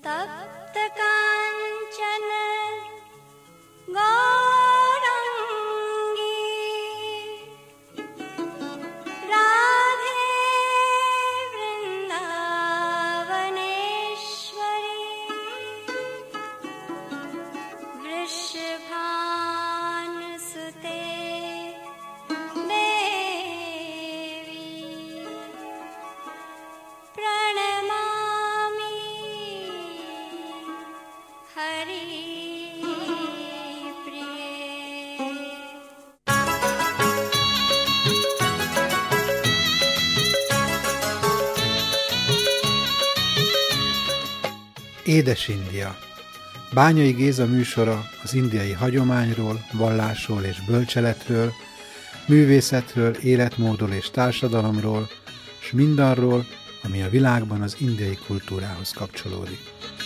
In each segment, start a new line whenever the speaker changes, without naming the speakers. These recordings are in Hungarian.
तप्त कांचन गौरांगी राधे वृंदावनेश्वरी वृषभानुसुते देवी प्रणमामि Hari
Édes India. Bányai Géza műsora az indiai hagyományról, vallásról és bölcseletről, művészetről, életmódról és társadalomról, s mindarról, ami a világban az indiai kultúrához kapcsolódik.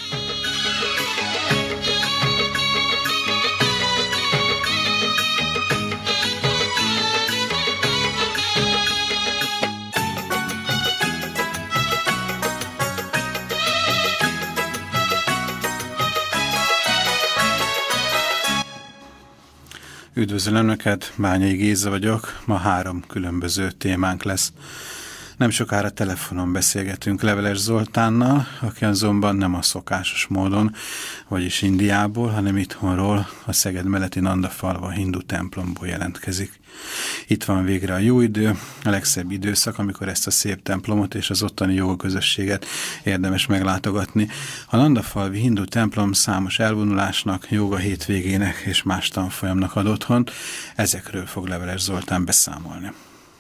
Üdvözlöm Önöket, Bányai Géza vagyok, ma 3 különböző témánk lesz. Nem sokára telefonon beszélgetünk Leveles Zoltánnal, aki azonban nem a szokásos módon, vagyis Indiából, hanem itthonról, a Szeged melletti Nandafalva hindu templomból jelentkezik. Itt van végre a jó idő, a legszebb időszak, amikor ezt a szép templomot és az ottani jógaközösséget érdemes meglátogatni. A Nandafalvi hindu templom számos elvonulásnak, jóga hétvégének és más tanfolyamnak ad otthont, ezekről fog Leveles Zoltán beszámolni.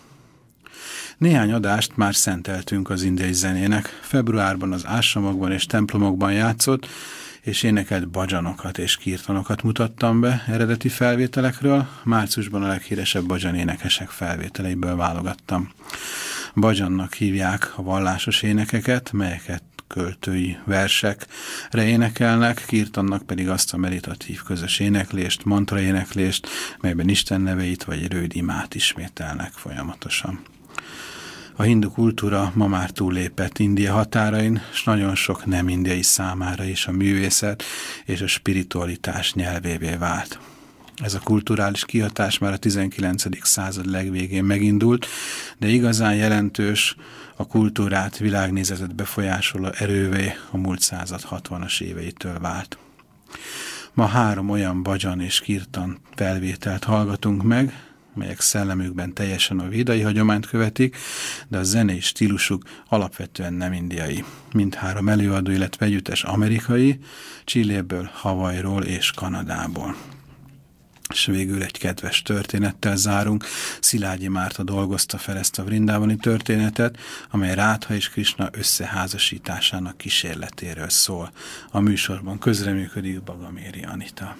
Néhány adást már szenteltünk az indiai zenének. Februárban az ásramokban és templomokban játszott, és énekelt bhajanokat és kirtanokat mutattam be eredeti felvételekről. Márciusban a leghíresebb bhajan énekesek felvételeiből válogattam. Bhajannak hívják a vallásos énekeket, melyeket költői versekre énekelnek, kirtannak pedig azt a meditatív közös éneklést, mantra éneklést, melyben Isten neveit vagy rövid imát ismételnek folyamatosan. A hindu kultúra ma már túllépett India határain, és nagyon sok nem indiai számára is a művészet és a spiritualitás nyelvévé vált. Ez a kulturális kihatás már a 19. század legvégén megindult, de igazán jelentős a kultúrát, világnézetet befolyásoló erővé a múlt század 60-as éveitől vált. Ma 3 olyan bhajan és kirtan felvételt hallgatunk meg, melyek szellemükben teljesen a védai hagyományt követik, de a zenei stílusuk alapvetően nem indiai. Mindhárom előadó, illetve együttes amerikai, Chiléből, Hawaiiról és Kanadából. És végül egy kedves történettel zárunk. Szilágyi Márta dolgozta fel ezt a vrindávani történetet, amely Rádha és Krisna összeházasításának kísérletéről szól. A műsorban közreműködik Bagaméri Anita.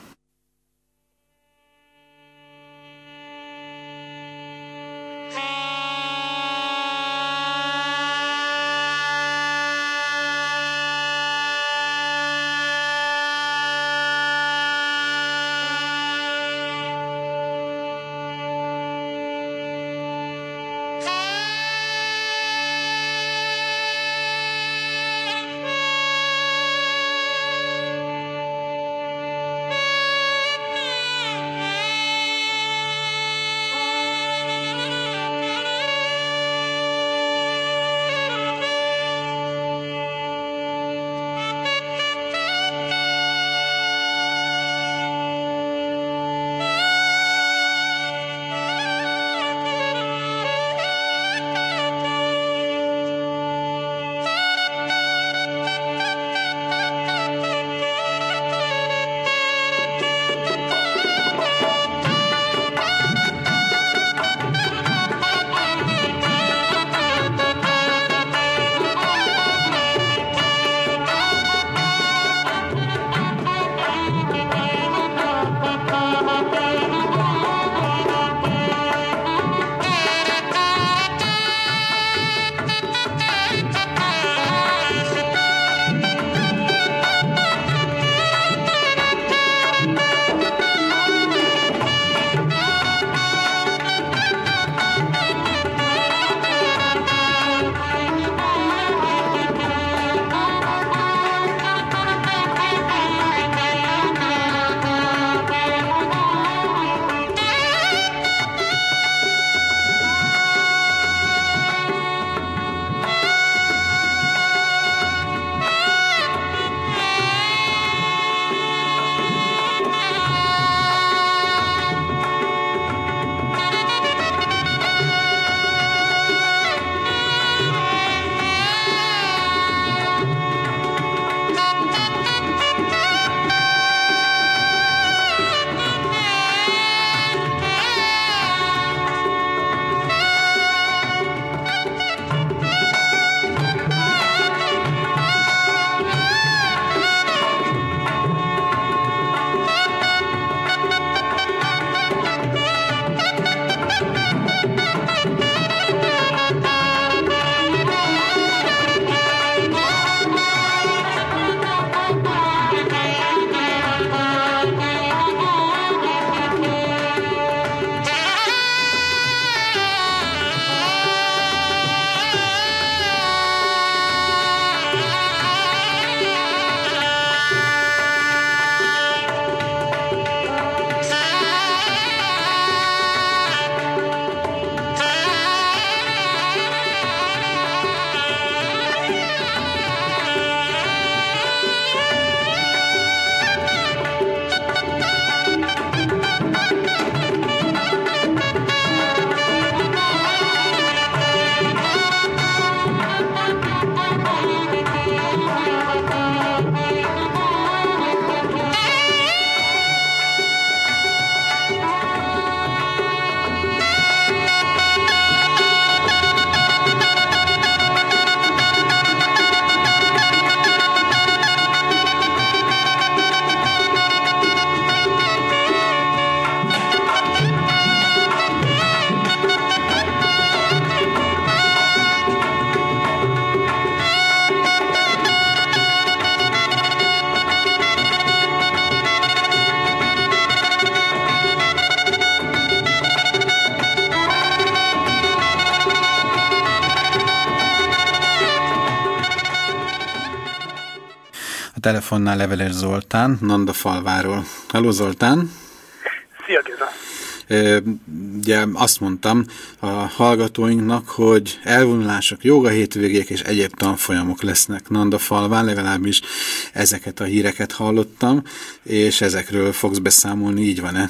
telefonnál Leveles Zoltán, Nandafalváról. Halló Zoltán!
Szia Géza!
Ugye azt mondtam a hallgatóinknak, hogy elvonulások, jóga hétvégék és egyéb tanfolyamok lesznek Nandafalván, legalábbis ezeket a híreket hallottam, és ezekről fogsz beszámolni, így van-e?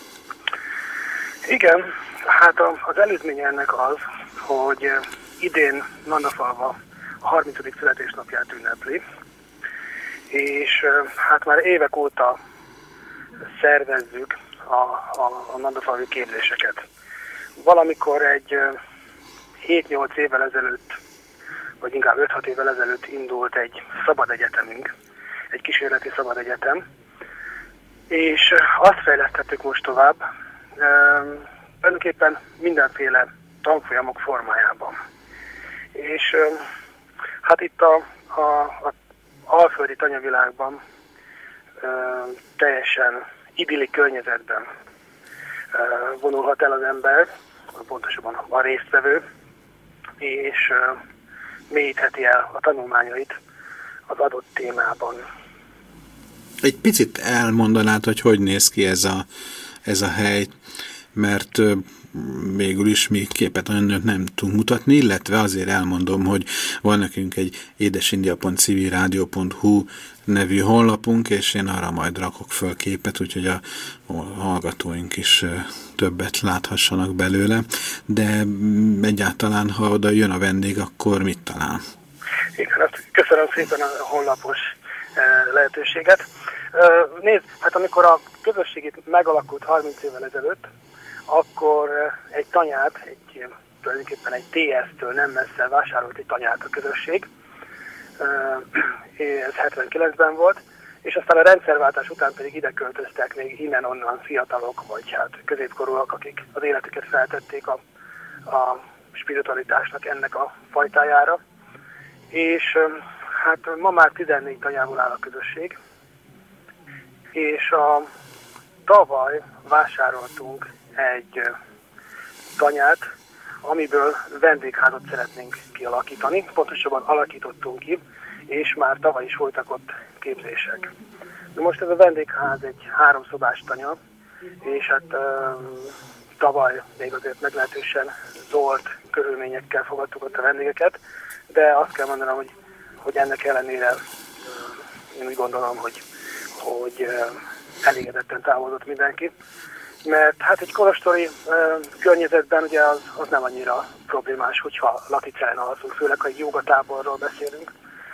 Igen, hát az előzménye ennek az, hogy idén Nandafalva a 30. születésnapját ünnepli, és hát már évek óta szervezzük a nandafalvi képzéseket. Valamikor egy 7-8 évvel ezelőtt, vagy inkább 5-6 évvel ezelőtt indult egy szabad egyetemünk, egy kísérleti szabad egyetem, és azt fejlesztettük most tovább, tulajdonképpen mindenféle tanfolyamok formájában. És hát itt a alföldi tanyavilágban teljesen idilli környezetben vonulhat el az ember, pontosabban a résztvevő, és mélyítheti el a tanulmányait az adott témában.
Egy picit elmondanád, hogy néz ki ez a hely, mert végül is mi képet nagyon nem tudunk mutatni, illetve azért elmondom, hogy van nekünk egy édesindia.civilradio.hu nevű honlapunk, és én arra majd rakok föl képet, úgyhogy a hallgatóink is többet láthassanak belőle, de egyáltalán, ha oda jön a vendég, akkor mit talál?
Igen, köszönöm szépen a honlapos lehetőséget. Nézd, hát amikor a közösség itt megalakult 30 évvel ezelőtt, akkor egy tanyát, tulajdonképpen egy TS-től nem messze vásárolt egy tanyát a közösség. Ez 79-ben volt, és aztán a rendszerváltás után pedig ide költöztek még innen-onnan fiatalok, vagy hát középkorúak, akik az életüket feltették a spiritualitásnak ennek a fajtájára. És hát ma már 14 tanyából áll a közösség, és tavaly vásároltunk egy tanyát, amiből vendégházat szeretnénk kialakítani. Pontosabban alakítottunk ki, és már tavaly is voltak ott képzések. De most ez a vendégház egy 3 szobás tanya, és hát tavaly még azért meglehetősen zolt körülményekkel fogadtuk ott a vendégeket, de azt kell mondanom, hogy ennek ellenére én úgy gondolom, hogy elégedetten távozott mindenki. Mert hát egy kolostori környezetben ugye az nem annyira problémás, hogyha laticán alszunk, főleg ha egy jógatáborról beszélünk,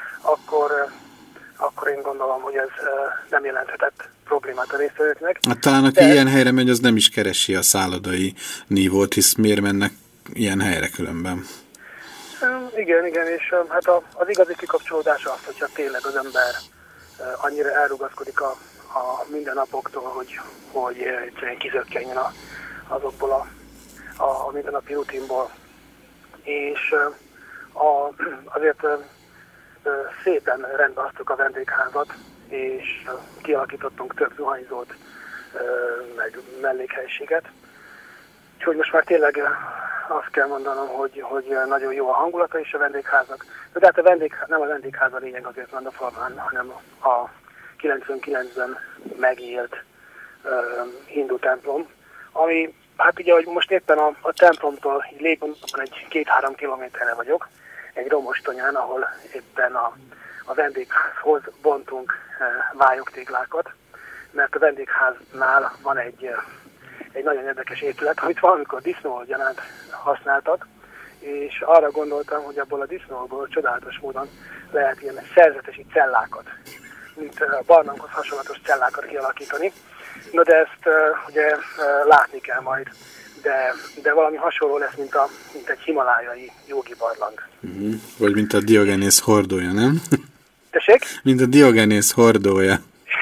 akkor én gondolom, hogy ez nem jelenthetett problémát a résztvevőknek.
Hát talán aki ilyen helyre megy, az nem is keresi a szállodai nívót, hisz miért mennek ilyen helyre különben?
Igen, és hát az igazi kikapcsolódás az, hogyha tényleg az ember annyira elrugaszkodik a mindennapoktól, hogy egyszerűen kizökkenjen azokból a mindennapi rutinból. És azért szépen rendbeaztuk a vendégházat, és kialakítottunk több zuhanyzót, meg mellékhelyiséget. Úgyhogy most már tényleg azt kell mondanom, hogy nagyon jó a hangulata is a vendégháznak. De hát nem a vendégház a lényeg azért Nandafalván, hanem a 99-ben megélt hindu templom, ami, hát ugye, hogy most éppen a templomtól léppontban egy 2-3 kilométerre vagyok, egy romos tanyán, ahol éppen a vendégházhoz bontunk vályogtéglákat, mert a vendégháznál van egy nagyon érdekes épület, amit valamikor disznóolgyanánt használtak, és arra gondoltam, hogy abból a disznóból csodálatos módon lehet ilyen szerzetesi cellákat, mint a barlanghoz hasonlatos cellákat kialakítani. No, de ezt ugye látni kell majd, de valami hasonló lesz, mint egy himalájai jogi barlang.
Vagy mint a Diogenész hordója, nem?
Tessék?
Mint a Diogenész hordója.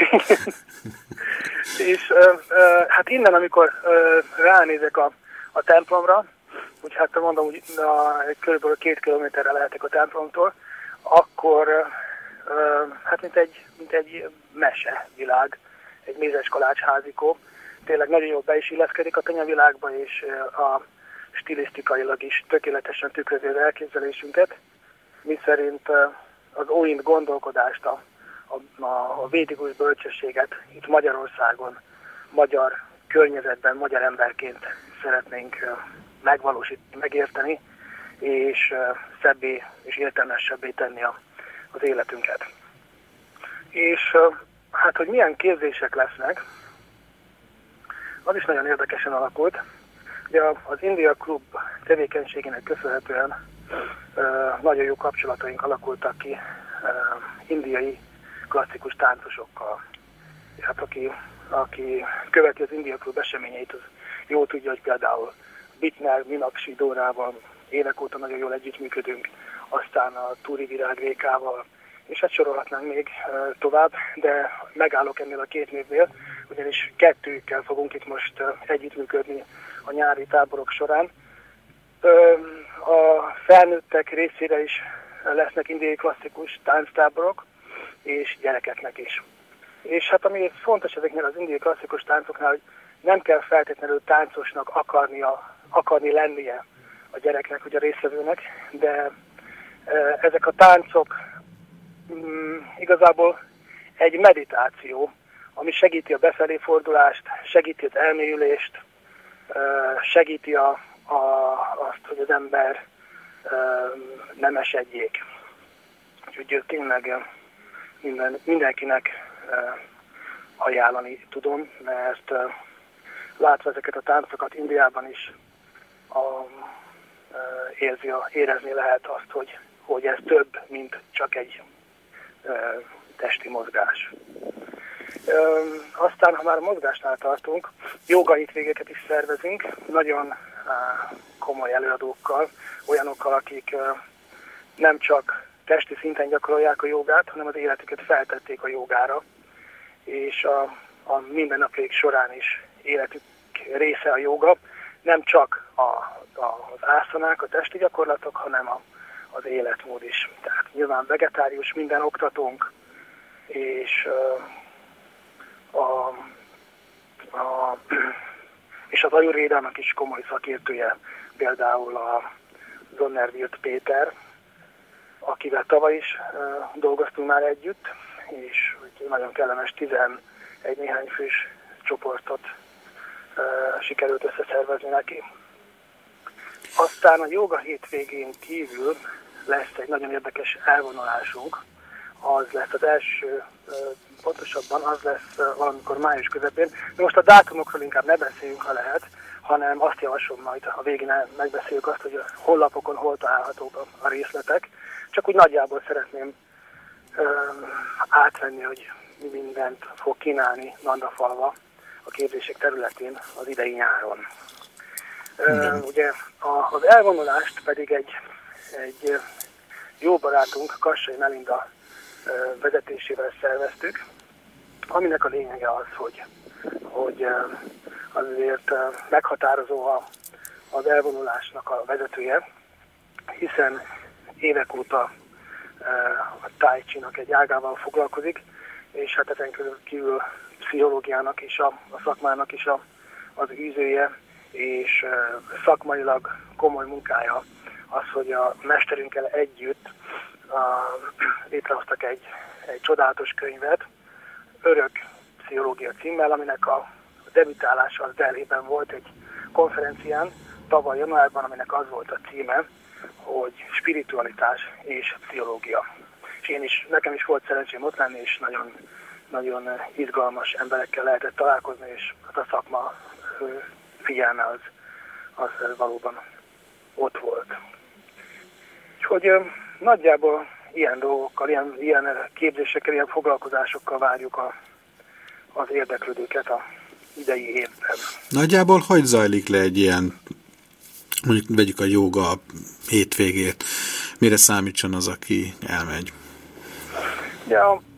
És hát innen, amikor ránézek a templomra, úgy hát mondom, hogy kb. 2 kilométerre lehetek a templomtól, akkor hát mint egy mesevilág, egy mézes kalácsházikó. Tényleg nagyon jól be is illeszkedik a tanyavilágba, és a stilisztikailag is tökéletesen tükrözi az elképzelésünket, miszerint az óint gondolkodást, a védikus bölcsességet itt Magyarországon, magyar környezetben, magyar emberként szeretnénk megvalósítani, megérteni, és szebbé és értelmesebbé tenni az életünket. És hát, hogy milyen képzések lesznek, az is nagyon érdekesen alakult. Ugye az India Klub tevékenységének köszönhetően nagyon jó kapcsolataink alakultak ki indiai klasszikus táncosokkal. És hát aki követi az India Klub eseményeit, az jól tudja, hogy például Bitner, Minakshi Dórával évek óta nagyon jól együttműködünk, aztán a Túri Virág Rékával, és hát sorolhatnánk még tovább, de megállok ennél a két névnél, ugyanis kettőkkel fogunk itt most együttműködni a nyári táborok során. A felnőttek részére is lesznek indiai klasszikus tánctáborok, és gyerekeknek is. És hát ami fontos ezeknél az indiai klasszikus táncoknál, hogy nem kell feltétlenül táncosnak akarni lennie a gyereknek, vagy a résztvevőnek, de ezek a táncok igazából egy meditáció, ami segíti a befelé fordulást, segíti az elmélyülést, segíti azt, hogy az ember nem esedjék. Úgyhogy tényleg mindenkinek ajánlani tudom, mert látva ezeket a táncokat Indiában is érezni lehet azt, hogy ez több, mint csak egy testi mozgás. Aztán, ha már a mozgásnál tartunk, jóga hétvégeket is szervezünk, nagyon komoly előadókkal, olyanokkal, akik nem csak testi szinten gyakorolják a jogát, hanem az életüket feltették a jogára, és a mindennapjaik során is életük része a joga, nem csak az ászanák, a testi gyakorlatok, hanem az életmód is. Tehát nyilván vegetárius minden oktatónk, és és az ajurvédának is komoly szakértője, például a Zonnerwirt Péter, akivel tavaly is dolgoztunk már együtt, és nagyon kellemes 11 néhány fős csoportot sikerült összeszervezni neki. Aztán a jóga hétvégén kívül lesz egy nagyon érdekes elvonulásunk, az lesz az első, pontosabban az lesz valamikor május közepén. De most a dátumokról inkább ne beszéljünk, ha lehet, hanem azt javaslom majd a végén megbeszéljük azt, hogy a honlapokon hol találhatók a részletek. Csak úgy nagyjából szeretném átvenni, hogy mi mindent fog kínálni Nandafalva a képzések területén az idei nyáron. Ugye az elvonulást pedig egy jó barátunk, Kassai Melinda vezetésével szerveztük, aminek a lényege az, hogy azért meghatározó az elvonulásnak a vezetője, hiszen évek óta a Tai Chi-nak egy ágával foglalkozik, és hát ezen kívül pszichológiának is, a szakmának is az űzője, és szakmailag komoly munkája az, hogy a mesterünkkel együtt létrehoztak egy csodálatos könyvet, Örök pszichológia címmel, aminek a debütálása az Delhiben volt egy konferencián tavaly januárban, aminek az volt a címe, hogy spiritualitás és pszichológia. És nekem is volt szerencsém ott lenni, és nagyon, nagyon izgalmas emberekkel lehetett találkozni, és a szakma figyelme az valóban ott volt. Úgyhogy nagyjából ilyen dolgokkal, ilyen képzésekkel, ilyen foglalkozásokkal várjuk az érdeklődőket az idei évben.
Nagyjából hogy zajlik le egy ilyen, mondjuk vegyük a jóga hétvégét, mire számítson az, aki elmegy?
Ugye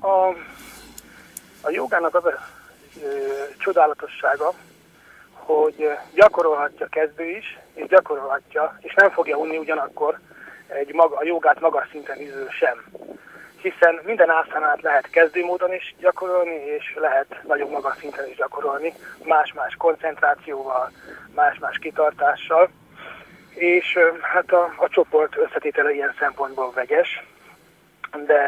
a jogának az a csodálatossága, hogy gyakorolhatja kezdő is, és gyakorolhatja, és nem fogja unni ugyanakkor a jogát magas szinten űző sem. Hiszen minden ászánát lehet kezdőmódon is gyakorolni, és lehet nagyon magas szinten is gyakorolni, más-más koncentrációval, más-más kitartással. És hát a csoport összetétele ilyen szempontból vegyes. de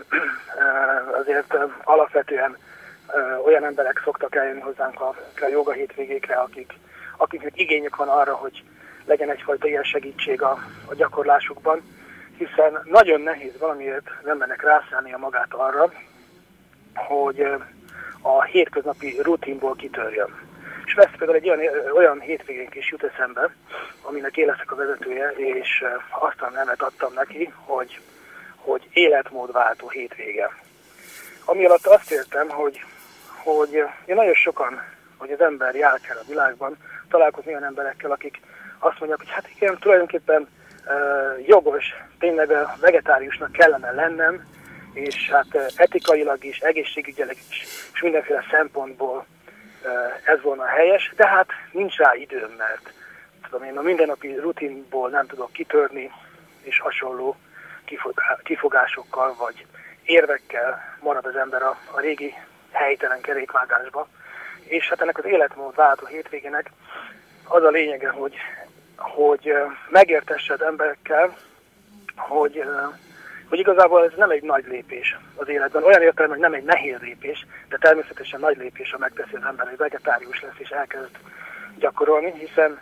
azért alapvetően olyan emberek szoktak eljönni hozzánk a joga hétvégékre, akiknek igényük van arra, hogy legyen egyfajta ilyen segítség a gyakorlásukban, hiszen nagyon nehéz valamiért az embernek rászállnia magát arra, hogy a hétköznapi rutinból kitörjön. És lesz például egy olyan hétvégénk is jut eszembe, aminek én leszek a vezetője, és azt a nevet adtam neki, hogy életmódváltó hétvége. Ami alatt azt értem, hogy nagyon sokan, hogy az ember jár kell a világban, találkozni olyan emberekkel, akik azt mondják, hogy hát igen, tulajdonképpen jogos, tényleg vegetáriusnak kellene lennem, és hát etikailag is, egészségügyileg is, és mindenféle szempontból ez volna helyes, de hát nincs rá időm, mert tudom én, a mindennapi rutinból nem tudok kitörni, és hasonló kifogásokkal vagy érvekkel marad az ember a régi helytelen kerékvágásba. És hát ennek az életmódváltó hétvégének az a lényege, hogy megértessed emberekkel, hogy igazából ez nem egy nagy lépés az életben. Olyan értelemben, hogy nem egy nehéz lépés, de természetesen nagy lépés, ha megteszi az ember, hogy vegetárius lesz és elkezd gyakorolni, hiszen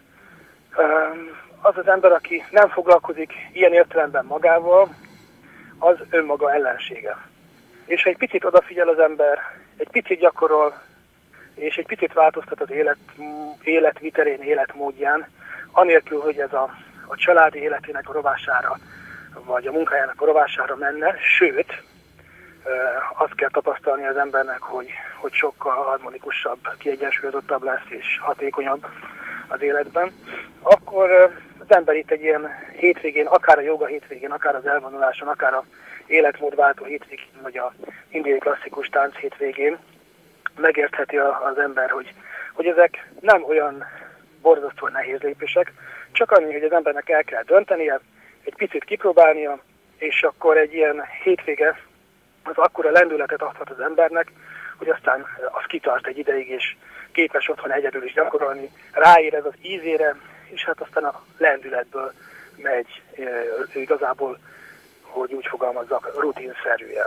az az ember, aki nem foglalkozik ilyen értelemben magával, az önmaga ellensége. És ha egy picit odafigyel az ember, egy picit gyakorol, és egy picit változtat az életvitelén, életmódján, anélkül, hogy ez a családi életének a rovására, vagy a munkájának a rovására menne, sőt, azt kell tapasztalni az embernek, hogy sokkal harmonikusabb, kiegyensúlyozottabb lesz és hatékonyabb az életben, akkor az ember itt egy ilyen hétvégén, akár a joga hétvégén, akár az elvonuláson, akár a életmódváltó hétvégén, vagy a indiai klasszikus tánc hétvégén megértheti az ember, hogy ezek nem olyan borzasztóan nehéz lépések, csak annyi, hogy az embernek el kell döntenie, egy picit kipróbálnia, és akkor egy ilyen hétvége az akkora lendületet adhat az embernek, hogy aztán az kitart egy ideig, és képes otthon egyedül is gyakorolni, ráérez az ízére, és hát aztán a lendületből megy igazából, hogy úgy fogalmazzak, rutinszerűen.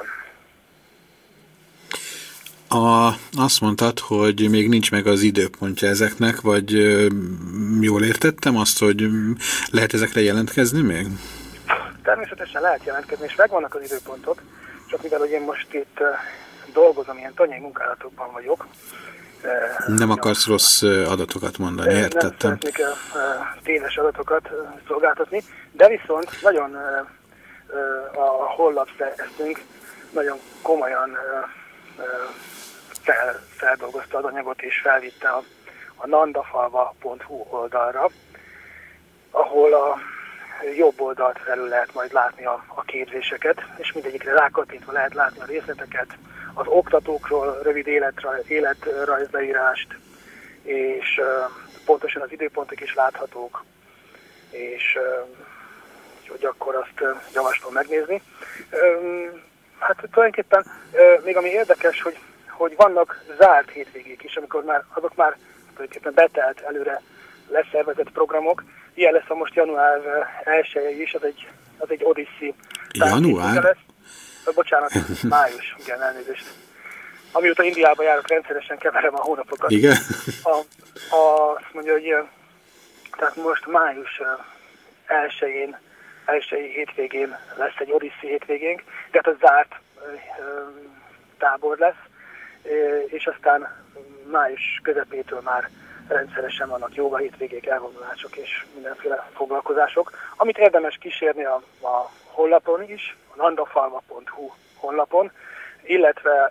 Azt mondtad, hogy még nincs meg az időpontja ezeknek, vagy jól értettem azt, hogy lehet ezekre jelentkezni még?
Természetesen lehet jelentkezni, és megvannak az időpontok, csak mivel hogy én most itt dolgozom, ilyen tanyai munkálatokban vagyok.
Nem akarsz rossz adatokat mondani, értettem.
Nem szeretnék téves adatokat szolgáltatni, de viszont nagyon a honlap szerveztünk nagyon komolyan feldolgozta az anyagot és felvitte a nandafalva.hu oldalra, ahol a jobb oldalt felül lehet majd látni a képzéseket, és mindegyikre rákattintva lehet látni a részleteket, az oktatókról rövid életrajzleírást, és pontosan az időpontok is láthatók, és hogy akkor azt javaslom megnézni. Hát tulajdonképpen még ami érdekes, hogy vannak zárt hétvégék is, amikor azok már tulajdonképpen betelt előre leszervezett programok. Ilyen lesz a most január 1-je is, az egy Odyssey.
Január?
Lesz. Bocsánat, május, igen, elnézést. Amióta Indiába járok, rendszeresen keverem a hónapokat.
Igen?
Azt mondja, hogy tehát most május 1-én, első hétvégén lesz egy Odyssey hétvégénk, de hát a zárt tábor lesz, és aztán május közepétől már rendszeresen vannak jóga hétvégék, elvonulások és mindenféle foglalkozások, amit érdemes kísérni a honlapon is, a nandafalva.hu honlapon, illetve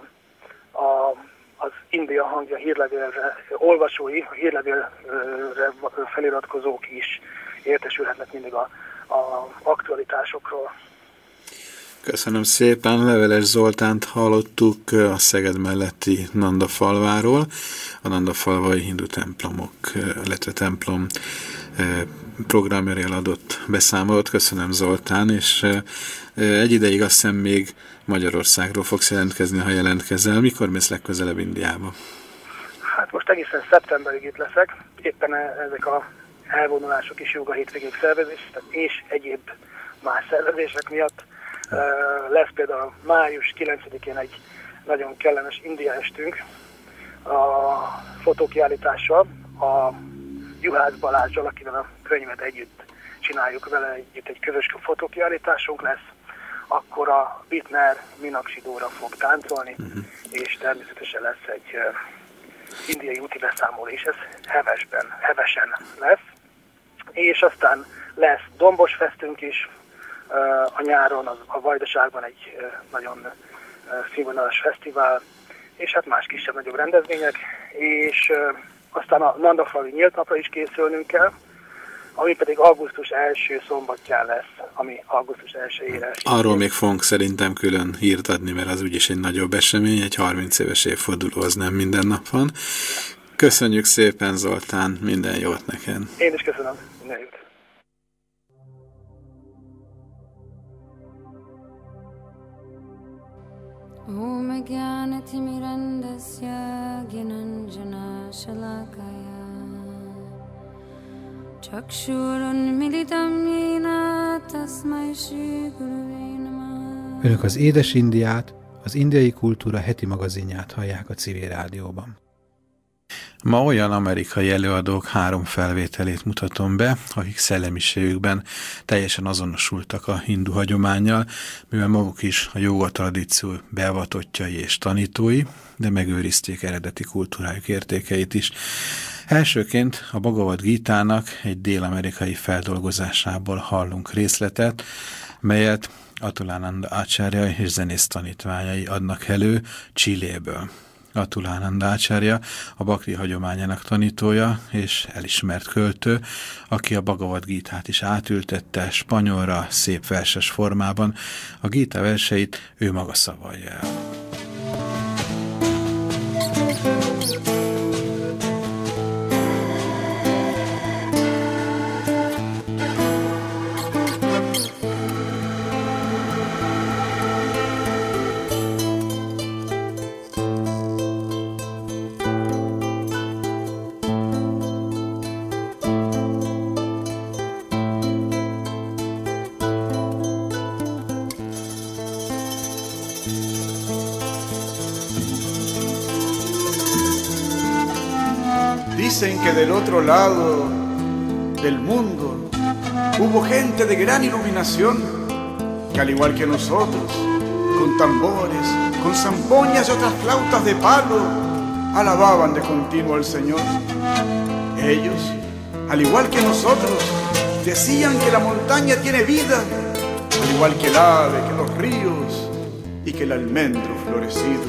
az India Hangja hírlevélre olvasói, a hírlevélre feliratkozók is értesülhetnek mindig a aktualitásokról.
Köszönöm szépen, Leveles Zoltánt hallottuk a Szeged melletti Nandafalváról, a Nandafalvai hindu templomok, illetve templom programjáról adott beszámolót. Köszönöm, Zoltán, és egy ideig azt hiszem még Magyarországról fogsz jelentkezni, ha jelentkezel. Mikor mész legközelebb Indiába?
Hát most egészen szeptemberig itt leszek, éppen ezek a elvonulások és joga hétvégék szervezés, és egyéb más szervezések miatt Lesz például május 9-én egy nagyon kellemes India estünk a fotókiállítással, a Juhász Balázsral, akivel a könyvet együtt csináljuk vele, együtt egy közös fotókiállításunk lesz, akkor a Bittner Minakshi Dóra fog táncolni, és természetesen lesz egy indiai úti beszámoló, és ez hevesen lesz. És aztán lesz Dombos Festünk is a nyáron, a Vajdaságban egy nagyon színvonalas fesztivál, és hát más kisebb-nagyobb rendezvények, és aztán a Nandafali nyílt napra is készülnünk kell, ami pedig augusztus 1. szombatján lesz, ami augusztus 1-ére.
Arról még fogunk szerintem külön hírt adni, mert az úgyis egy nagyobb esemény, egy 30 éves évforduló, az nem minden nap van. Köszönjük szépen, Zoltán, minden jót neked.
Én is köszönöm, minden jót.
Om Jnanatimirandasya Gyananjana Shalakaya Chakshurunmilitam Yena Tasmai Shri Gurave Namah.
Önök az Édes Indiát, az Indiai Kultúra heti magazinját hallják a Civil Rádióban.
Ma olyan amerikai előadók 3 felvételét mutatom be, akik szellemiségükben teljesen azonosultak a hindu hagyománnyal, mivel maguk is a jóga tradíció beavatottjai és tanítói, de megőrizték eredeti kultúrájuk értékeit is. Elsőként a Bhagavad Gítának egy dél-amerikai feldolgozásából hallunk részletet, melyet Atulánanda Acharya és zenész tanítványai adnak elő Chiléből. Atulánanda Acharya a Bhakti hagyományának tanítója és elismert költő, aki a Bhagavad Gítát is átültette spanyolra szép verses formában. A Gíta verseit ő maga szavalja el.
Dicen que del otro lado del mundo hubo gente de gran iluminación que al igual que nosotros, con tambores, con zampoñas y otras flautas de palo, alababan de continuo al Señor. Ellos, al igual que nosotros, decían que la montaña tiene vida, al igual que el ave, que los ríos y que el almendro florecido.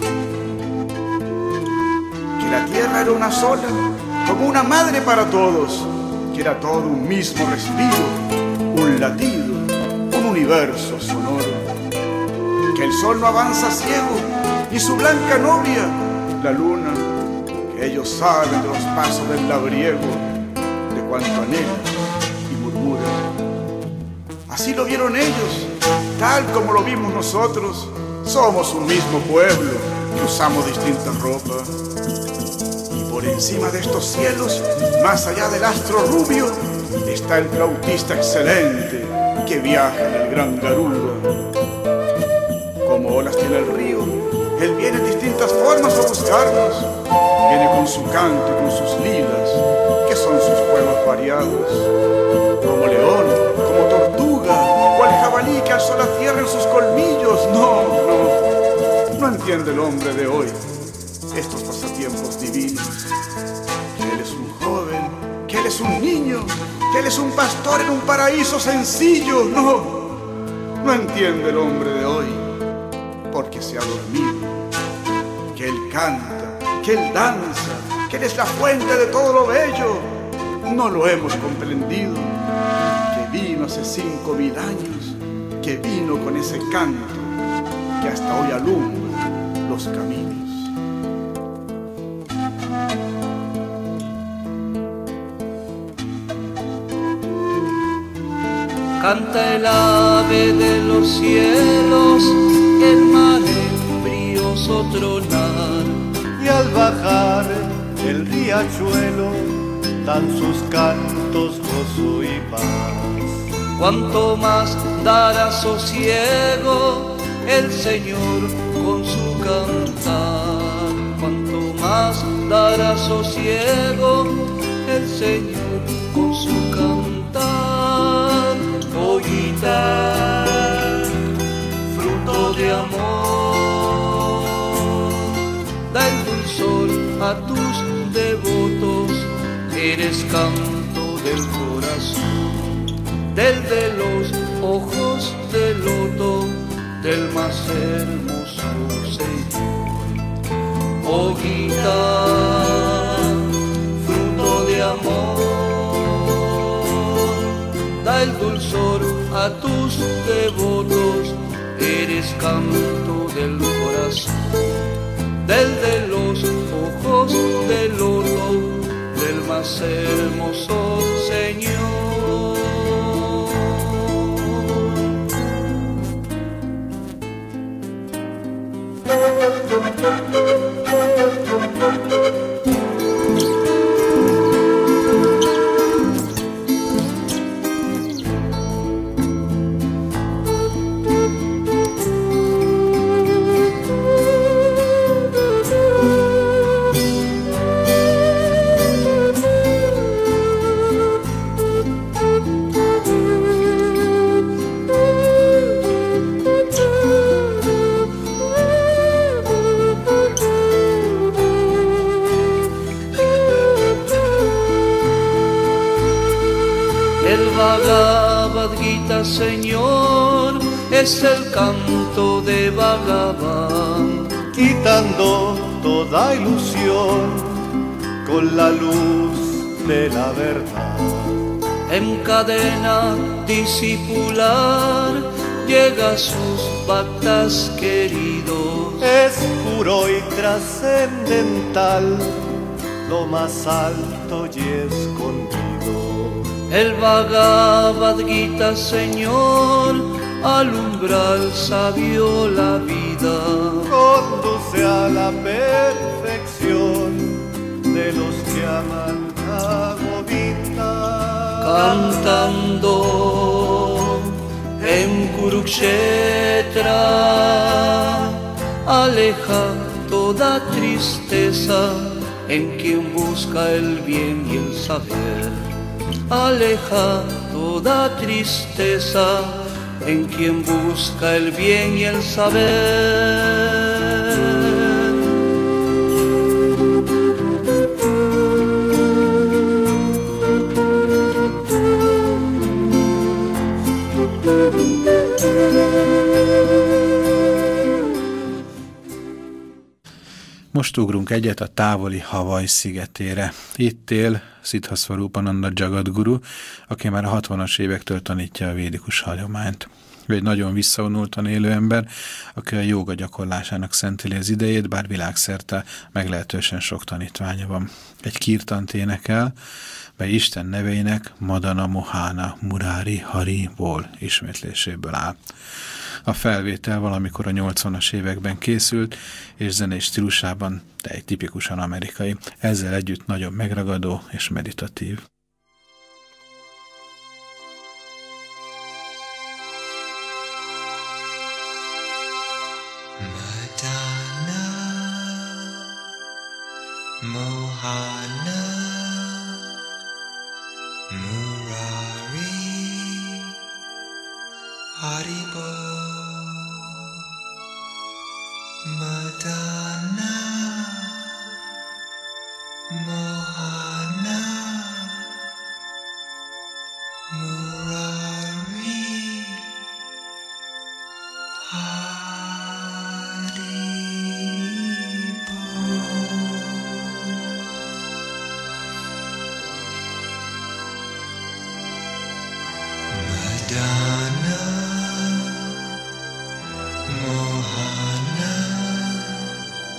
Que la tierra era una sola, como una madre para todos, que era todo un mismo respiro, un latido, un universo sonoro. Que el sol no avanza ciego, ni su blanca novia, la luna, que ellos saben de los pasos del labriego, de cuanto anhela y murmura. Así lo vieron ellos, tal como lo vimos nosotros. Somos un mismo pueblo que usamos distintas ropas. Por encima de estos cielos, más allá del astro rubio, está el flautista excelente que viaja en el gran Garuda. Como olas tiene el río, él viene en distintas formas a buscarnos. Viene con su canto y con sus lilas, que son sus juegos variados. Como león, como tortuga, o el jabalí que alzó la tierra en sus colmillos. No entiende el hombre de hoy estos pasatiempos divinos. Que él es un joven, que él es un niño, que él es un pastor en un paraíso sencillo. No entiende el hombre de hoy, porque se ha dormido. Que él canta, que él danza, que él es la fuente de todo lo bello. No lo hemos comprendido. Que vino hace 5000 años, que vino con ese canto, que hasta hoy alumbra los caminos.
Canta el ave de los cielos, el mar en brioso tronar,
y al bajar el riachuelo dan sus cantos gozo y paz.
Cuanto más dará sosiego el Señor con su cantar. Cuanto más dará sosiego el Señor con su cantar. Ollita, fruto de amor, da el dulzor a tus devotos, eres canto del corazón, del de los ojos de loto, del más hermoso Señor. Hojita, fruto de amor, da el dulzor a tus devotos, eres canto del corazón, del de los ojos de loto, del más hermoso Señor. Bhagavad Gita, Señor, es el canto de Bhagavan,
quitando toda ilusión con la luz de la verdad.
En cadena discipular llega a sus bhaktas queridos.
Es puro y trascendental, lo más alto y escondido.
El Bhagavad Gita, Señor, alumbra al sabio la vida,
conduce a la perfección de los que aman a Govinda.
Cantando en Kurukshetra, aleja toda tristeza en quien busca el bien y el saber. Aleja toda tristeza en quien busca el bien y el saber.
Most ugrunk egyet a távoli Hawaii szigetére. Itt él Siddhasvarupananda Jagadguru, aki már a 60-as évektől tanítja a védikus hagyományt. Ő egy nagyon visszavonultan élő ember, aki a jóga gyakorlásának szenteli az idejét, bár világszerte meglehetősen sok tanítványa van. Egy kirtant énekel, mely Isten neveinek Madana Mohana Murari Hari-ból ismétléséből áll. A felvétel valamikor a 80-as években készült, és zenei stílusában, de egy tipikusan amerikai, ezzel együtt nagyon megragadó és meditatív.
Madana Mohana Murari Hari-bol. Madana Mohana Murari Hari-bol. Madana Mohana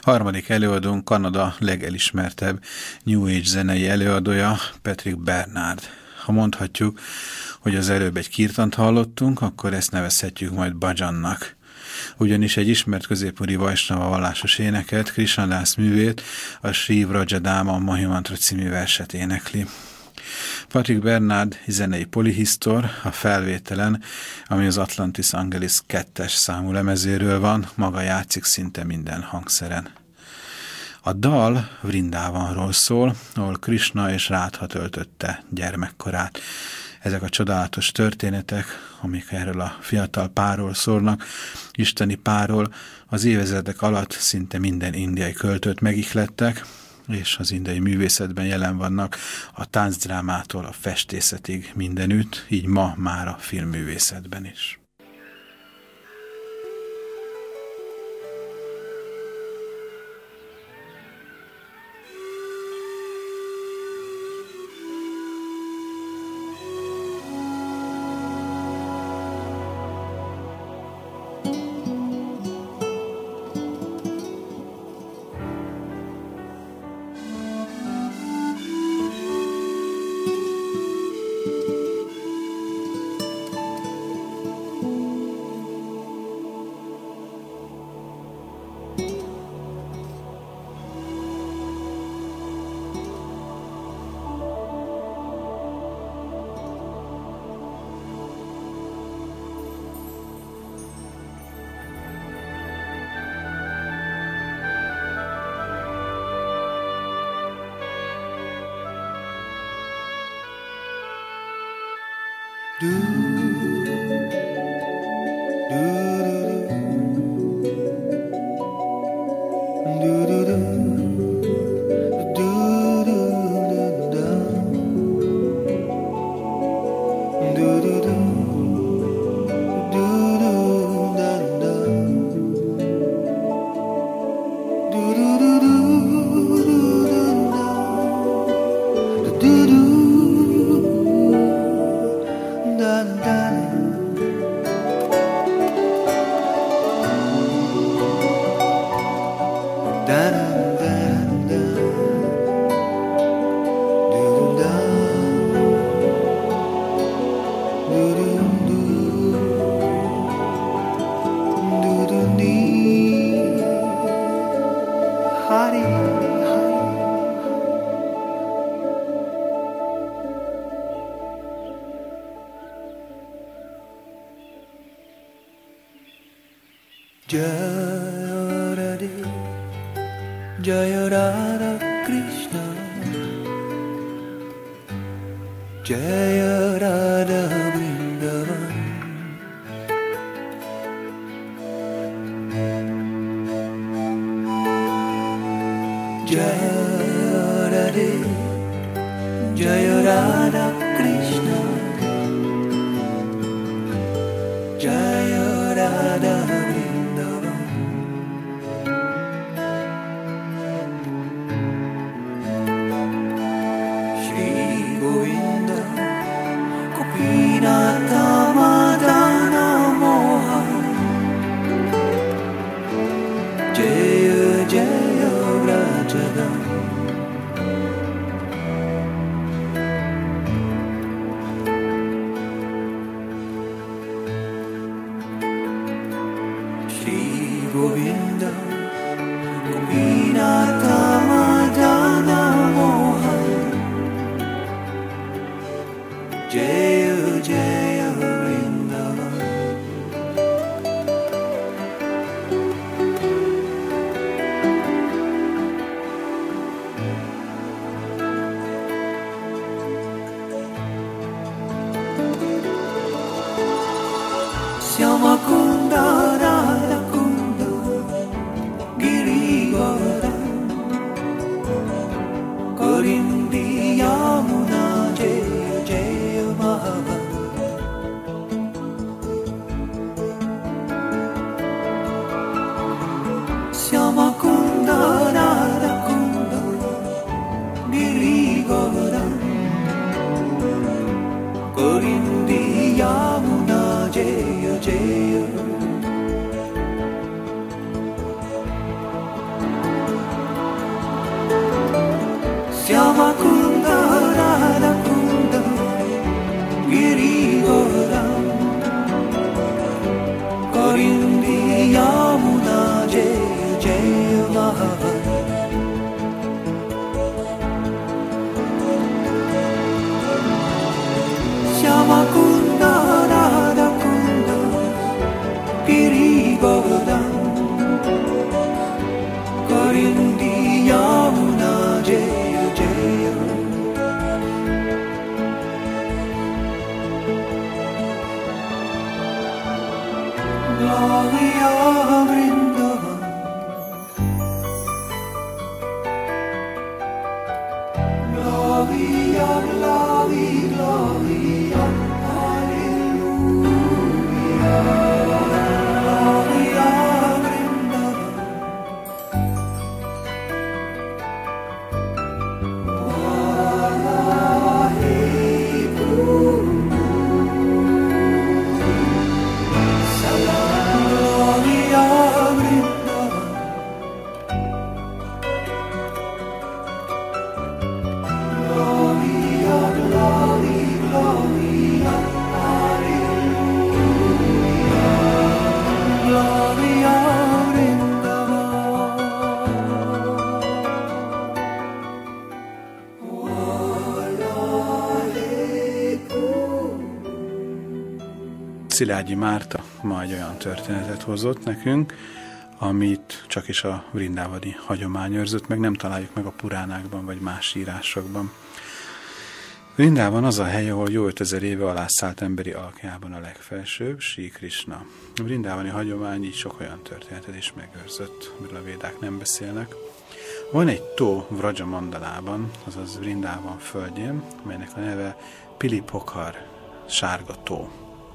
Harmadik előadónk Kanada legelismertebb New Age zenei előadója, Patrick Bernard. Ha mondhatjuk, hogy az előbb egy kirtant hallottunk, akkor ezt nevezhetjük majd bhajannak. Ugyanis egy ismert középkori vajsnava vallásos éneket, Krishna Das művét, a Sri Vrajadama Mahimantra című verset énekli. Patrick Bernard zenei polihisztor, a felvételen, ami az Atlantis Angelis 2-es számú lemezéről van, maga játszik szinte minden hangszeren. A dal Vrindávanról szól, ahol Krishna és Rádha töltötte gyermekkorát. Ezek a csodálatos történetek, amik erről a fiatal párról szólnak, isteni párról, az évezredek alatt szinte minden indiai költőt megihlettek, és az indiai művészetben jelen vannak a táncdrámától a festészetig mindenütt, így ma már a filmművészetben is.
Jaya Radha Krishna, Jaya Radha Vrindavan, Jaya Radha, Jaya Radha Krishna, Jaya Radha Vrindavan. Shri Govinda Gopinatha Madana Mohan, Jaya Jaya Vrajadam. Govinda, Gopinatha Madana Mohan, Jaya Jaya Vrindavan. Syama Kunda Radha Kunda Girivardhan, Korindi Yamuna Jaya Jaya Mahavan. Syama Kunda Radha Kunda Girivardhan, Korindi Yamuna Jaya Jaya.
Szilágyi Márta ma egy olyan történetet hozott nekünk, amit csak is a vrindávani hagyomány őrzött, meg nem találjuk meg a puránákban vagy más írásokban. Vrindávan az a hely, ahol jó 5000 éve alá szállt emberi alakjában a legfelsőbb, Srí Krishna. A vrindávani hagyomány így sok olyan történetet is megőrzött, amiről a védák nem beszélnek. Van egy tó Vraja Mandalában, azaz Vrindávan földjén, melynek a neve Pili Pokhar, sárga tó.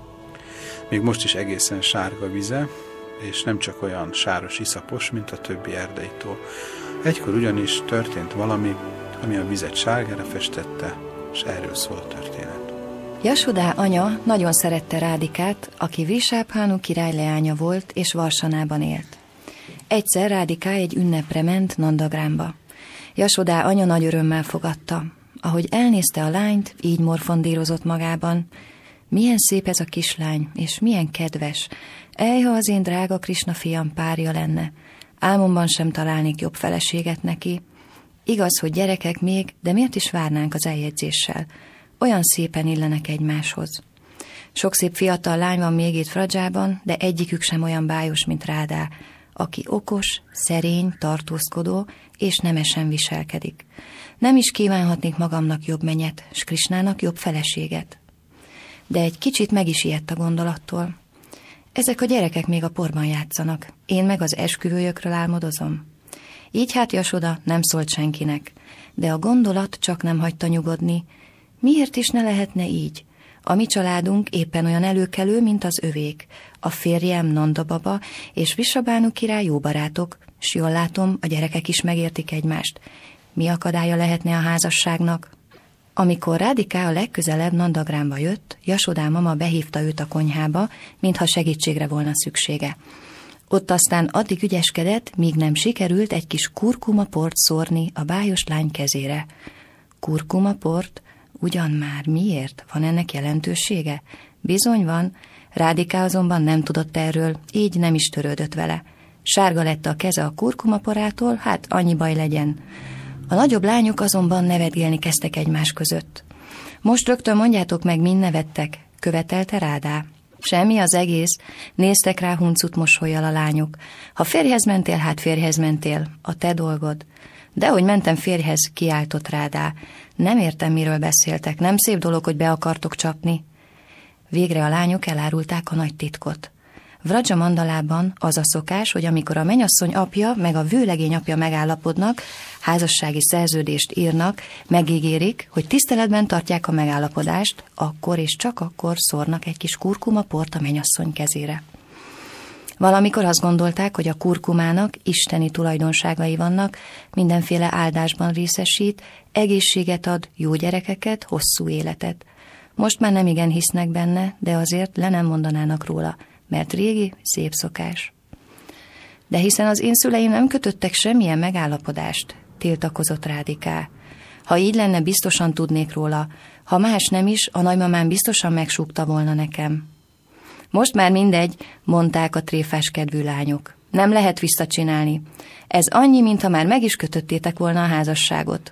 Még most is egészen sárga vize, és nem csak olyan sáros iszapos, mint a többi erdei tó. Egykor ugyanis történt valami, ami a vizet sárgára festette, és erről szól a történet.
Jasodá anya nagyon szerette Rádikát, aki Vrishabhánu király leánya volt, és Varsanában élt. Egyszer Rádiká egy ünnepre ment Nandagramba. Jasodá anya nagy örömmel fogadta. Ahogy elnézte a lányt, így morfondírozott magában: milyen szép ez a kislány, és milyen kedves. Ejha az én drága Krisna fiam párja lenne. Álmomban sem találnék jobb feleséget neki. Igaz, hogy gyerekek még, de miért is várnánk az eljegyzéssel? Olyan szépen illenek egymáshoz. Sok szép fiatal lány van még itt Vrajában, de egyikük sem olyan bájos, mint Rádá, aki okos, szerény, tartózkodó és nemesen viselkedik. Nem is kívánhatnék magamnak jobb menyet, s Krisnának jobb feleséget. De egy kicsit meg is ijedt a gondolattól. Ezek a gyerekek még a porban játszanak, én meg az esküvőjökről álmodozom. Így hát Jasoda nem szólt senkinek, de a gondolat csak nem hagyta nyugodni. Miért is ne lehetne így? A mi családunk éppen olyan előkelő, mint az övék. A férjem Nanda baba és Vrishabhánu király jó barátok, s jól látom, a gyerekek is megértik egymást. Mi akadálya lehetne a házasságnak? Amikor Rádiká a legközelebb Nandagramba jött, Jasodá mama behívta őt a konyhába, mintha segítségre volna szüksége. Ott aztán addig ügyeskedett, míg nem sikerült egy kis kurkumaport szórni a bájos lány kezére. Kurkumaport? Ugyan már miért? Van ennek jelentősége? Bizony van. Rádiká azonban nem tudott erről, így nem is törődött vele. Sárga lett a keze a kurkumaporától, hát annyi baj legyen. A nagyobb lányok azonban nevetgélni kezdtek egymás között. Most rögtön mondjátok meg, mind nevettek, követelte Rádá. Semmi az egész, néztek rá huncut mosollyal a lányok. Ha férjhez mentél, hát férjhez mentél, a te dolgod. Dehogy mentem férjhez, kiáltott Rádá. Nem értem, miről beszéltek, nem szép dolog, hogy be akartok csapni. Végre a lányok elárulták a nagy titkot. Vraja Mandalában az a szokás, hogy amikor a mennyasszony apja meg a vőlegény apja megállapodnak, házassági szerződést írnak, megígérik, hogy tiszteletben tartják a megállapodást, akkor és csak akkor szórnak egy kis kurkumaport a mennyasszony kezére. Valamikor azt gondolták, hogy a kurkumának isteni tulajdonságai vannak, mindenféle áldásban részesít, egészséget ad, jó gyerekeket, hosszú életet. Most már nem igen hisznek benne, de azért le nem mondanának róla, mert régi, szép szokás. De hiszen az én szüleim nem kötöttek semmilyen megállapodást, tiltakozott Rádiká. Ha így lenne, biztosan tudnék róla, ha más nem is, a nagymamám biztosan megsúgta volna nekem. Most már mindegy, mondták a tréfás kedvű lányok. Nem lehet visszacsinálni. Ez annyi, mintha már meg is kötöttétek volna a házasságot.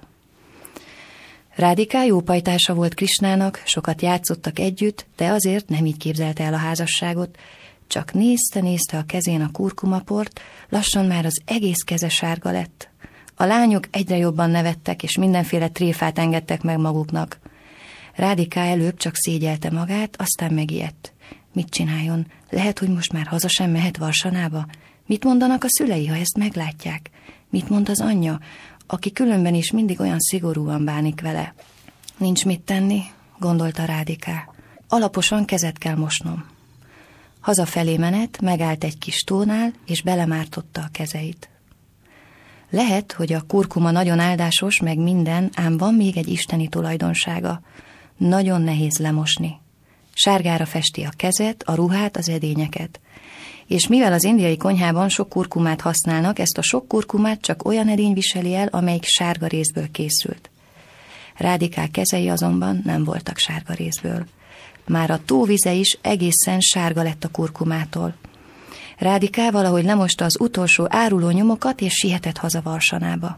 Rádiká jó pajtása volt Krishnának, sokat játszottak együtt, de azért nem így képzelte el a házasságot. Csak nézte a kezén a kurkumaport, lassan már az egész keze sárga lett. A lányok egyre jobban nevettek, és mindenféle tréfát engedtek meg maguknak. Rádiká előbb csak szégyelte magát, aztán megijedt. Mit csináljon? Lehet, hogy most már haza sem mehet Varsanába? Mit mondanak a szülei, ha ezt meglátják? Mit mond az anyja, aki különben is mindig olyan szigorúan bánik vele? Nincs mit tenni, gondolta Rádiká. Alaposan kezet kell mosnom. Hazafelé menet, megállt egy kis tónál, és belemártotta a kezeit. Lehet, hogy a kurkuma nagyon áldásos, meg minden, ám van még egy isteni tulajdonsága. Nagyon nehéz lemosni. Sárgára festi a kezet, a ruhát, az edényeket. És mivel az indiai konyhában sok kurkumát használnak, ezt a sok kurkumát csak olyan edény viseli el, amelyik sárga rézből készült. Rádiká kezei azonban nem voltak sárga rézből. Már a tóvize is egészen sárga lett a kurkumától. Rádiká valahogy lemosta az utolsó áruló nyomokat, és sietett haza Varsanába.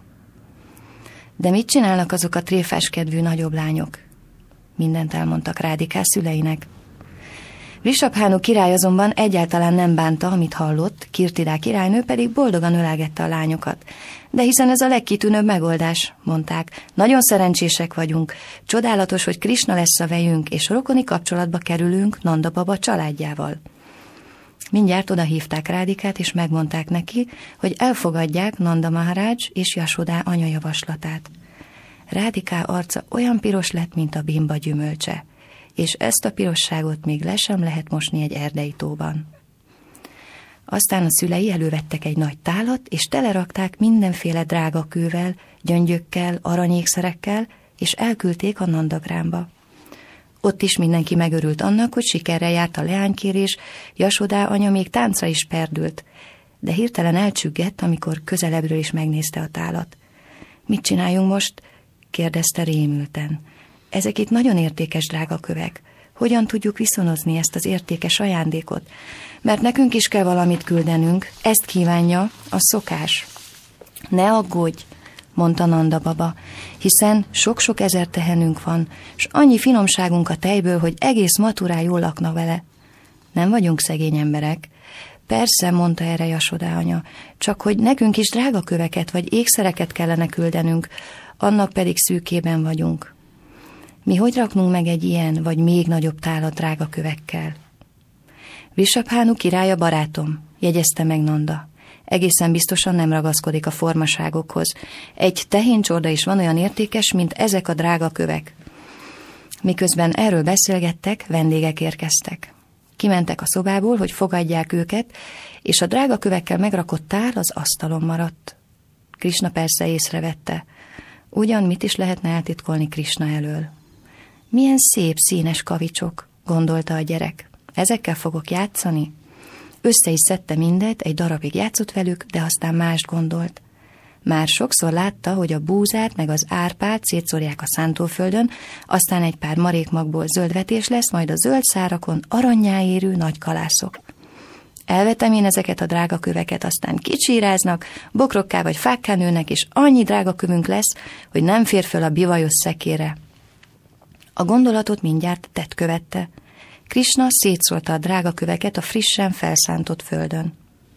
De mit csinálnak azok a tréfás kedvű nagyobb lányok? Mindent elmondtak Rádiká szüleinek. Vrishabhánu király azonban egyáltalán nem bánta, amit hallott, Kirtidá királynő pedig boldogan ölelgette a lányokat. De hiszen ez a legkitűnőbb megoldás, mondták. Nagyon szerencsések vagyunk. Csodálatos, hogy Krisna lesz a vejünk, és rokoni kapcsolatba kerülünk Nanda baba családjával. Mindjárt oda hívták Rádikát, és megmondták neki, hogy elfogadják Nanda Maharaj és Jasodá anya javaslatát. Rádiká arca olyan piros lett, mint a bimba gyümölcse, és ezt a pirosságot még le sem lehet mosni egy erdei tóban. Aztán a szülei elővettek egy nagy tálat, és telerakták mindenféle drága kővel, gyöngyökkel, aranyékszerekkel, és elküldték a Nandagránba. Ott is mindenki megörült annak, hogy sikerrel járt a leánykérés, Jasodá anya még táncra is perdült, de hirtelen elcsüggett, amikor közelebbről is megnézte a tálat. Mit csináljunk most? Kérdezte rémülten. Ezek itt nagyon értékes drága kövek. Hogyan tudjuk viszonozni ezt az értékes ajándékot? Mert nekünk is kell valamit küldenünk, ezt kívánja a szokás. Ne aggódj, mondta Nanda baba, hiszen sok-sok ezer tehenünk van, s annyi finomságunk a tejből, hogy egész Mathurá jól lakna vele. Nem vagyunk szegény emberek. Persze, mondta erre Jasodá anya, csak hogy nekünk is drága köveket vagy ékszereket kellene küldenünk, annak pedig szűkében vagyunk. Mi hogy raknunk meg egy ilyen, vagy még nagyobb tálat drága kövekkel? Vrishabhánu királya barátom, jegyezte meg Nanda. Egészen biztosan nem ragaszkodik a formaságokhoz. Egy tehéncsorda is van olyan értékes, mint ezek a drága kövek. Miközben erről beszélgettek, vendégek érkeztek. Kimentek a szobából, hogy fogadják őket, és a drága kövekkel megrakott tál az asztalon maradt. Krisna persze észrevette. Ugyan mit is lehetne eltitkolni Krisna elől? Milyen szép, színes kavicsok, gondolta a gyerek. Ezekkel fogok játszani? Össze is szedte mindet, egy darabig játszott velük, de aztán mást gondolt. Már sokszor látta, hogy a búzát meg az árpát szétszórják a szántóföldön, aztán egy pár marékmagból zöldvetés lesz, majd a zöld szárakon arannyá érő nagy kalászok. Elvetem én ezeket a drága köveket, aztán kicsíráznak, bokrokká vagy fákká nőnek, és annyi drága kövünk lesz, hogy nem fér föl a bivajos szekére. A gondolatot mindjárt tett követte. Krisna szétszórta a drága köveket a frissen felszántott földön.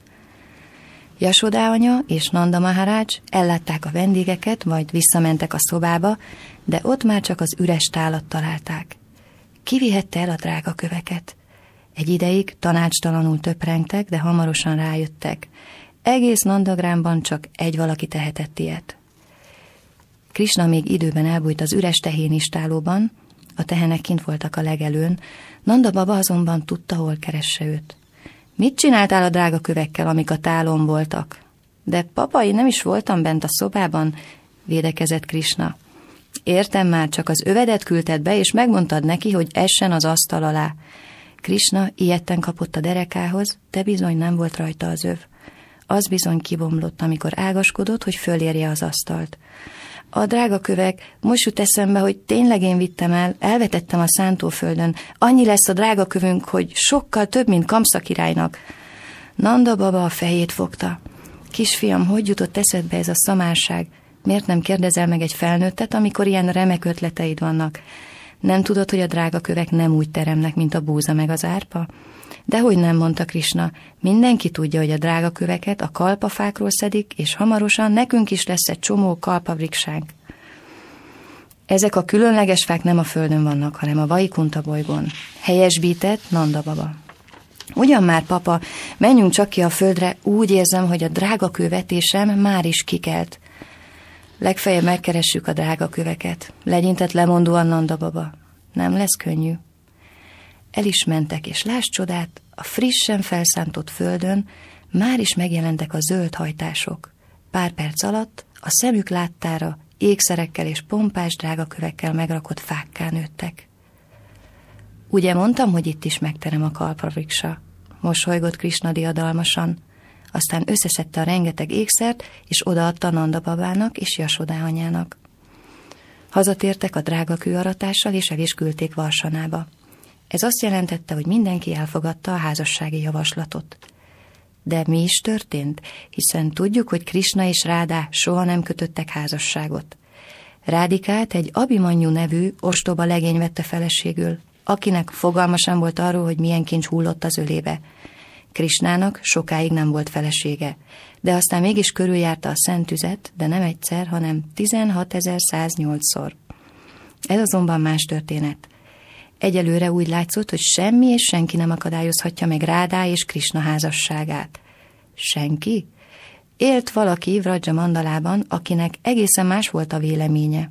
Jasodá anya és Nanda Maharaj ellátták a vendégeket, majd visszamentek a szobába, de ott már csak az üres tálat találták. Ki vihette el a drága köveket? Egy ideig tanácstalanul töprengtek, de hamarosan rájöttek. Egész Nandagránban csak egy valaki tehetett ilyet. Krisna még időben elbújt az üres tehénistálóban, a tehenek kint voltak a legelőn, Nanda baba azonban tudta, hol keresse őt. Mit csináltál a drága kövekkel, amik a tálon voltak? De papa, én nem is voltam bent a szobában, védekezett Krisna. Értem már, csak az övedet küldted be, és megmondtad neki, hogy essen az asztal alá. Krisna ijedten kapott a derekához, de bizony nem volt rajta az öv. Az bizony kibomlott, amikor ágaskodott, hogy fölérje az asztalt. A drága kövek, most jut eszembe, hogy tényleg én vittem el, elvetettem a szántóföldön. Annyi lesz a drága kövünk, hogy sokkal több, mint Kamsa királynak. Nanda baba a fejét fogta. Kisfiam, hogy jutott eszedbe ez a szamárság? Miért nem kérdezel meg egy felnőttet, amikor ilyen remek ötleteid vannak? Nem tudod, hogy a drága kövek nem úgy teremnek, mint a búza meg az árpa? Dehogy nem, mondta Krisna. Mindenki tudja, hogy a drága köveket a kalpafákról szedik, és hamarosan nekünk is lesz egy csomó kalpavrikság. Ezek a különleges fák nem a földön vannak, hanem a Vaikunta bolygón. Helyesbített Nanda baba. Ugyan már, papa, menjünk csak ki a földre, úgy érzem, hogy a drágakővetésem már is kikelt. Legfeljebb megkeressük a drágaköveket. Legyintett lemondóan Nanda baba. Nem lesz könnyű. El is mentek, és lásd csodát, a frissen felszántott földön már is megjelentek a zöld hajtások. Pár perc alatt a szemük láttára ékszerekkel és pompás drágakövekkel megrakott fákká nőttek. Ugye mondtam, hogy itt is megterem a kalpavriksa? Mosolygott Krisna diadalmasan, aztán összeszedte a rengeteg ékszert, és odaadta Nanda babának és Jasodá anyának. Hazatértek a drága kőaratással, és el is küldték Varsanába. Ez azt jelentette, hogy mindenki elfogadta a házassági javaslatot. De mi is történt? Hiszen tudjuk, hogy Krisna és Rádá soha nem kötöttek házasságot. Rádikát egy Abhimanyu nevű ostoba legény vette feleségül, akinek fogalma sem volt arról, hogy milyen kincs hullott az ölébe. Krisnának sokáig nem volt felesége, de aztán mégis körüljárta a szent tüzet, de nem egyszer, hanem 16.108-szor. Ez azonban más történet. Egyelőre úgy látszott, hogy semmi és senki nem akadályozhatja meg Rádá és Krisna házasságát. Senki? Élt valaki Vraja Mandalában, akinek egészen más volt a véleménye.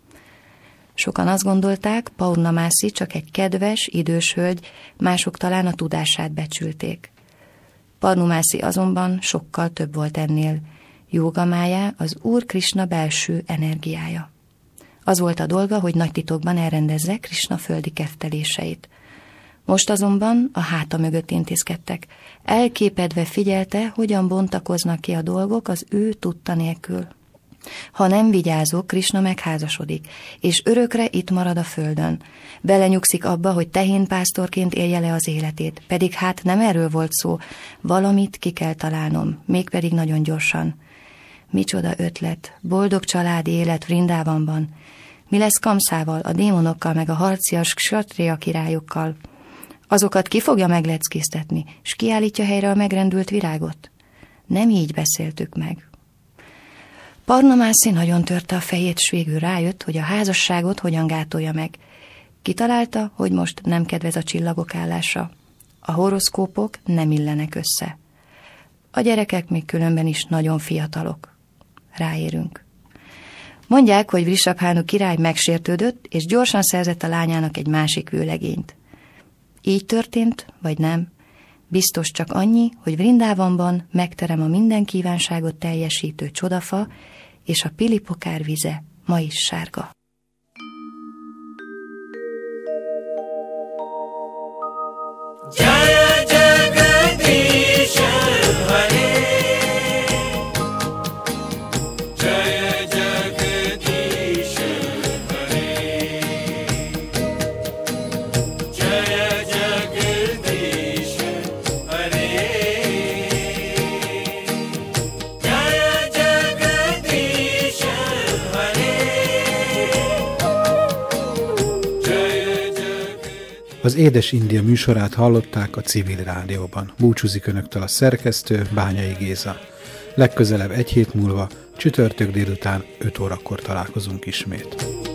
Sokan azt gondolták, Purnamászi csak egy kedves, idős hölgy, mások talán a tudását becsülték. Purnamászi azonban sokkal több volt ennél. Jógamája az Úr Krisna belső energiája. Az volt a dolga, hogy nagy titokban elrendezze Krisna földi ketteléseit. Most azonban a háta mögött intézkedtek. Elképedve figyelte, hogyan bontakoznak ki a dolgok az ő tudta nélkül. Ha nem vigyázok, Krisna megházasodik, és örökre itt marad a földön. Belenyugszik abba, hogy tehénpásztorként élje le az életét, pedig hát nem erről volt szó, valamit ki kell találnom, mégpedig nagyon gyorsan. Micsoda ötlet, boldog családi élet Vrindávamban. Mi lesz Kamszával, a démonokkal, meg a harcias ksatria királyokkal? Azokat ki fogja megleckéztetni, s kiállítja helyre a megrendült virágot? Nem így beszéltük meg. Purnamászi nagyon törte a fejét, s végül rájött, hogy a házasságot hogyan gátolja meg. Kitalálta, hogy most nem kedvez a csillagok állása. A horoszkópok nem illenek össze. A gyerekek még különben is nagyon fiatalok. Ráérünk. Mondják, hogy Vrishabhánu király megsértődött, és gyorsan szerzett a lányának egy másik vőlegényt. Így történt, vagy nem? Biztos csak annyi, hogy Vrindávamban megterem a minden kívánságot teljesítő csodafa, és a pilipokár vize ma is sárga.
Jaya Jagadish Hare, Jaya Jagadish Hare, Jaya Jagadish Hare, Jaya Jagadish Hare, Jaya Jagadish.
Az Édes India műsorát hallották a Civil Rádióban. Búcsúzik önöktől a szerkesztő, Bányai Géza. Legközelebb egy hét múlva, csütörtök délután 5 órakor találkozunk ismét.